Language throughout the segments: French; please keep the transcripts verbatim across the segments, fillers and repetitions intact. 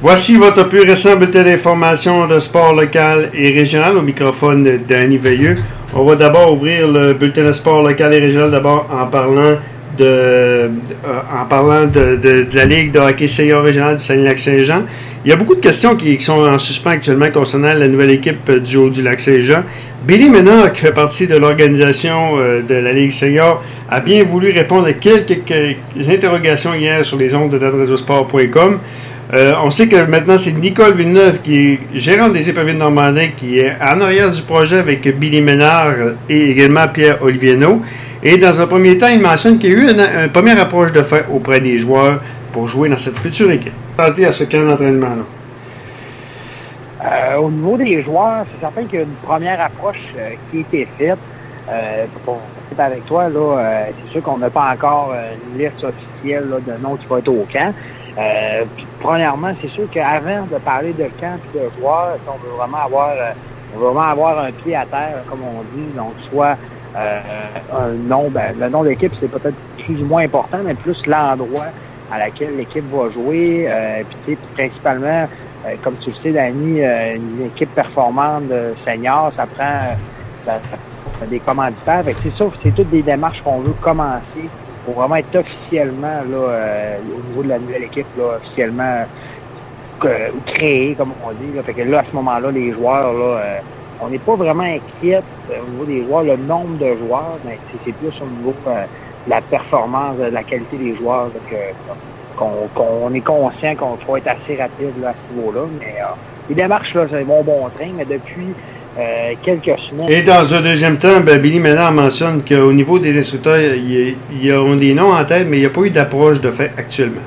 Voici votre plus récent bulletin d'information de sport local et régional au microphone de Danny Veilleux. On va d'abord ouvrir le bulletin de sport local et régional d'abord en parlant de, euh, en parlant de, de, de la Ligue de hockey senior régional du Saguenay-Lac-Saint-Jean. Il y a beaucoup de questions qui, qui sont en suspens actuellement concernant la nouvelle équipe du haut du Lac-Saint-Jean. Billy Ménard, qui fait partie de l'organisation euh, de la Ligue senior, a bien voulu répondre à quelques, quelques interrogations hier sur les ondes de radiosport point com. Euh, on sait que maintenant, c'est Nicole Villeneuve, qui est gérante des éperviers de Normandin, qui est en arrière du projet avec Billy Ménard et également Pierre-Olivier Naud. Et dans un premier temps, il mentionne qu'il y a eu une, une première approche de fait auprès des joueurs pour jouer dans cette future équipe. Tenter à ce camp d'entraînement-là. Euh, au niveau des joueurs, c'est certain qu'il y a une première approche euh, qui a été faite. Euh, pour être avec toi, là, euh, c'est sûr qu'on n'a pas encore euh, une liste officielle là, de noms qui vont être au camp. Euh, puis, premièrement, c'est sûr qu'avant de parler de camp et de joueurs, on veut vraiment avoir euh, on veut vraiment avoir un pied à terre, comme on dit, donc soit euh, un nom, ben, le nom de l'équipe, c'est peut-être plus ou moins important, mais plus l'endroit à laquelle l'équipe va jouer. Euh, puis principalement, euh, comme tu le sais, Danny, euh, une équipe performante de senior, ça prend euh, ça, ça, des commanditaires. Fait que c'est ça, c'est toutes des démarches qu'on veut commencer pour vraiment être officiellement là, euh, au niveau de la nouvelle équipe, là, officiellement euh, créée, comme on dit. Là. Fait que là, à ce moment-là, les joueurs, là, euh, on n'est pas vraiment inquiète euh, au niveau des joueurs, le nombre de joueurs, mais c'est plus au niveau euh, de la performance, de la qualité des joueurs. Donc, euh, qu'on, qu'on est conscient qu'on faut être assez rapide là, à ce niveau-là. Mais euh, les démarches, là, c'est bon bon train, mais depuis Euh, quelques semaines. Et dans un deuxième temps, ben, Billy Ménard mentionne qu'au niveau des instructeurs, il y, y a des noms en tête, mais il n'y a pas eu d'approche de fait actuellement.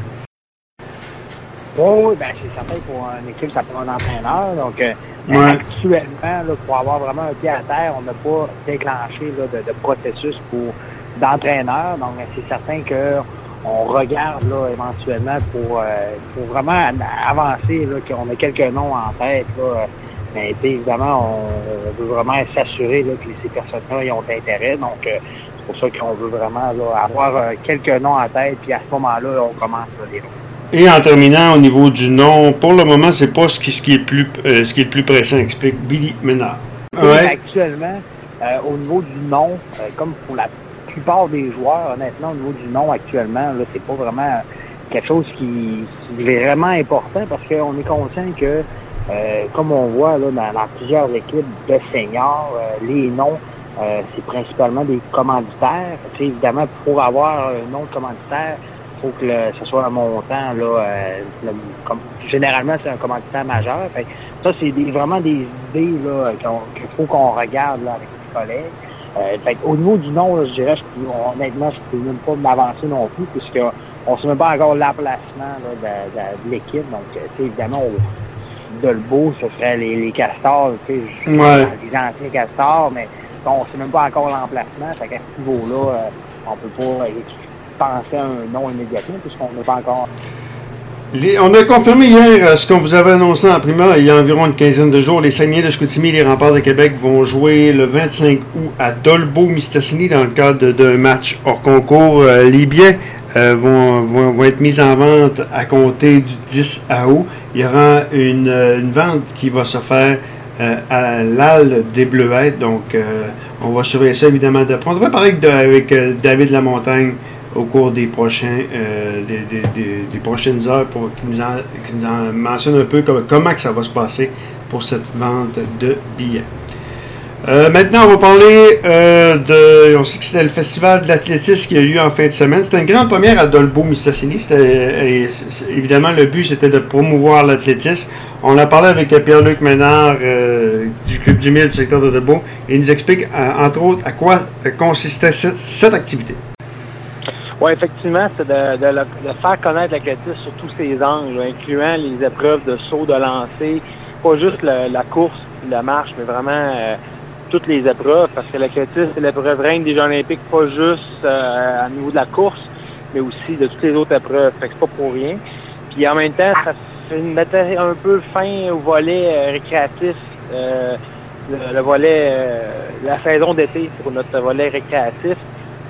Oh, oui, ben, c'est certain pour une équipe, ça prend un entraîneur. Donc, euh, ouais. Actuellement, là, pour avoir vraiment un pied à terre, on n'a pas déclenché là, de, de processus pour d'entraîneur. Donc, c'est certain que on regarde là, éventuellement pour, euh, pour vraiment avancer, là, qu'on a quelques noms en tête. Là, mais évidemment, on veut vraiment s'assurer là, que ces personnes-là y ont intérêt. Donc, euh, c'est pour ça qu'on veut vraiment là, avoir euh, quelques noms en tête. Puis à ce moment-là, on commence là, les noms. Et en terminant, au niveau du nom, pour le moment, c'est pas ce qui, ce qui est le plus euh, ce qui est le plus pressant, explique Billy Ménard. Oui, ouais. Actuellement, euh, au niveau du nom, euh, comme pour la plupart des joueurs, honnêtement, au niveau du nom actuellement, là, c'est pas vraiment quelque chose qui, qui est vraiment important parce qu'on est conscient que Euh, comme on voit là, dans, dans plusieurs équipes de seniors, euh, les noms, euh, c'est principalement des commanditaires. T'sais, évidemment, pour avoir un nom de commanditaire, il faut que le, ce soit un montant, là, euh, le, comme, généralement, c'est un commanditaire majeur. Fait, ça, c'est des, vraiment des idées là, qu'il faut qu'on regarde là, avec les collègues. Euh, fait, au niveau du nom, là, je dirais, je peux, honnêtement, je ne peux même pas m'avancer non plus, puisqu'on ne sait même pas encore l'emplacement là, de, de, de l'équipe. Donc, évidemment, on Dolbeau, ce serait les, les castors, tu sais, ouais. Les anciens castors, mais bon, on ne sait même pas encore l'emplacement. Fait qu'à ce niveau-là, euh, on ne peut pas euh, penser à un nom immédiatement, puisqu'on n'est pas encore. Les, on a confirmé hier ce qu'on vous avait annoncé en primeur il y a environ une quinzaine de jours. Les Saguenay de Chicoutimi et les Remparts de Québec vont jouer le vingt-cinq août à Dolbeau-Mistassini dans le cadre d'un match hors concours. Euh, les billets euh, vont, vont, vont être mis en vente à compter du dix août. Il y aura une, une vente qui va se faire euh, à l'Halle des Bleuettes. Donc, euh, on va surveiller ça évidemment de près. On devrait parler avec, avec euh, David Lamontagne au cours des prochains euh, des, des, des, des prochaines heures pour qu'il nous, en, qu'il nous en mentionne un peu comme, comment que ça va se passer pour cette vente de billets. Euh, maintenant, on va parler euh, de... On sait que c'était le festival de l'athlétisme qui a eu lieu en fin de semaine. C'était une grande première à Dolbeau-Mistassini. C'était, évidemment, le but, c'était de promouvoir l'athlétisme. On a parlé avec Pierre-Luc Ménard euh, du Club du Mille, du secteur de Dolbeau. Il nous explique, euh, entre autres, à quoi consistait cette, cette activité. Oui, effectivement, c'est de, de, de faire connaître l'athlétisme sur tous ses angles, incluant les épreuves de saut, de lancer, pas juste le, la course, la marche, mais vraiment euh, toutes les épreuves, parce que l'athlétisme, c'est l'épreuve reine des Jeux olympiques, pas juste euh, à niveau de la course, mais aussi de toutes les autres épreuves. Fait que c'est pas pour rien. Puis en même temps, ça mettait un peu fin au volet euh, récréatif, euh, le, le volet, euh, la saison d'été pour notre volet récréatif.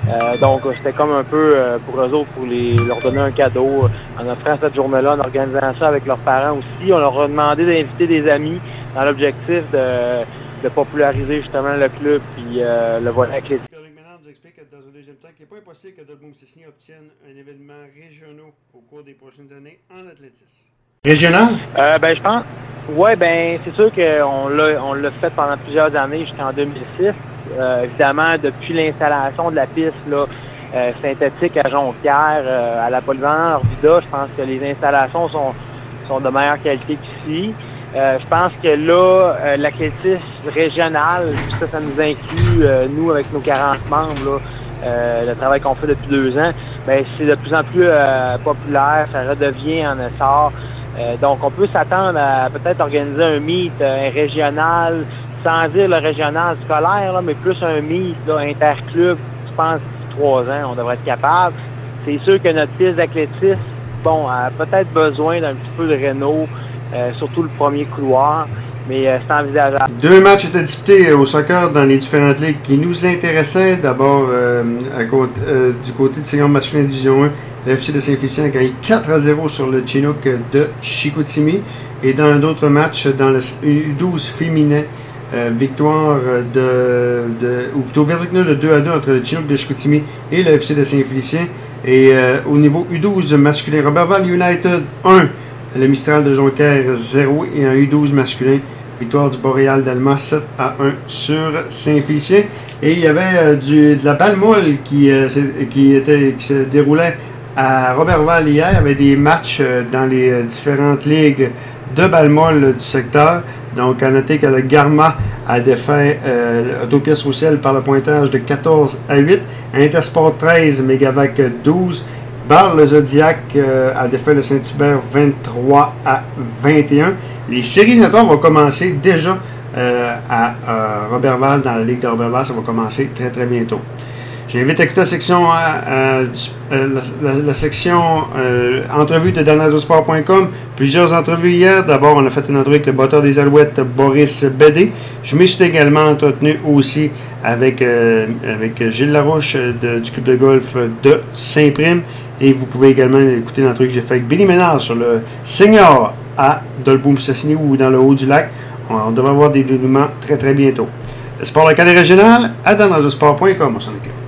Euh, donc, c'était comme un peu euh, pour eux autres, pour les, leur donner un cadeau en offrant cette journée-là, en organisant ça avec leurs parents aussi. On leur a demandé d'inviter des amis dans l'objectif de, de populariser justement le club puis euh, le volet athlétique. Pierre-Luc Ménard nous explique dans un deuxième temps qu'il n'est pas impossible que Dolbeau-Mistassini obtienne un événement régional au cours des prochaines années en athlétisme. Régional? Euh, ben, je pense. Oui, ben, c'est sûr qu'on l'a, on l'a fait pendant plusieurs années jusqu'en deux mille six. Euh, évidemment, depuis l'installation de la piste là, euh, synthétique à Jonquière, euh, à la polyvalente Orbida, je pense que les installations sont, sont de meilleure qualité qu'ici. Euh, je pense que là, euh, l'athlétisme régional, ça, ça nous inclut, euh, nous, avec nos quarante membres, là, euh, le travail qu'on fait depuis deux ans, ben, c'est de plus en plus euh, populaire, ça redevient en essor. Euh, donc, on peut s'attendre à peut-être organiser un meet, euh, un régional, sans dire le régional scolaire, là, mais plus un meet là, interclub, je pense, d'ici trois ans, on devrait être capable. C'est sûr que notre piste d'athlétisme, bon, a peut-être besoin d'un petit peu de réno, euh, surtout le premier couloir, mais euh, c'est envisageable. Deux matchs étaient disputés au soccer dans les différentes ligues qui nous intéressaient. D'abord, euh, à côté, euh, du côté de senior masculin division un, le F C de Saint-Félicien a gagné quatre à zéro sur le Chinook de Chicoutimi. Et dans un autre match, dans le U douze féminin, euh, victoire de, de, ou plutôt verdict nul de deux à deux entre le Chinook de Chicoutimi et le F C de Saint-Félicien. Et euh, au niveau U douze masculin, Robertval United un, le Mistral de Jonquière zéro et un U douze masculin. Victoire du Boréal d'Alma sept à un sur Saint-Félicien. Et il y avait euh, du, de la balle molle qui, euh, qui, était, qui se déroulait à Robertval hier. Il y avait des matchs euh, dans les euh, différentes ligues de balle molle du secteur. Donc, à noter que le Garma a défait euh, Autopièce Roussel par le pointage de quatorze à huit. Intersport treize, Mégavac douze. Bar le Zodiac euh, a défait le Saint-Hubert vingt-trois à vingt et un. Les séries éliminatoires vont commencer déjà euh, à euh, Robertval, dans la Ligue de Robertval. Ça va commencer très très bientôt. J'invite à écouter la section, euh, euh, la, la, la section euh, entrevue de danazzosport point com. Plusieurs entrevues hier. D'abord, on a fait une entrevue avec le batteur des Alouettes, Boris Bédé. Je me suis également entretenu aussi avec, euh, avec Gilles Larouche de, du club de golf de Saint-Prime. Et vous pouvez également écouter l'entrevue que j'ai fait avec Billy Ménard sur le senior à Dolbeau-Mistassini ou dans le haut du lac. On, on devrait avoir des dénouements très très bientôt. Le sport local et régional à danazzosport point com. On s'en occupe.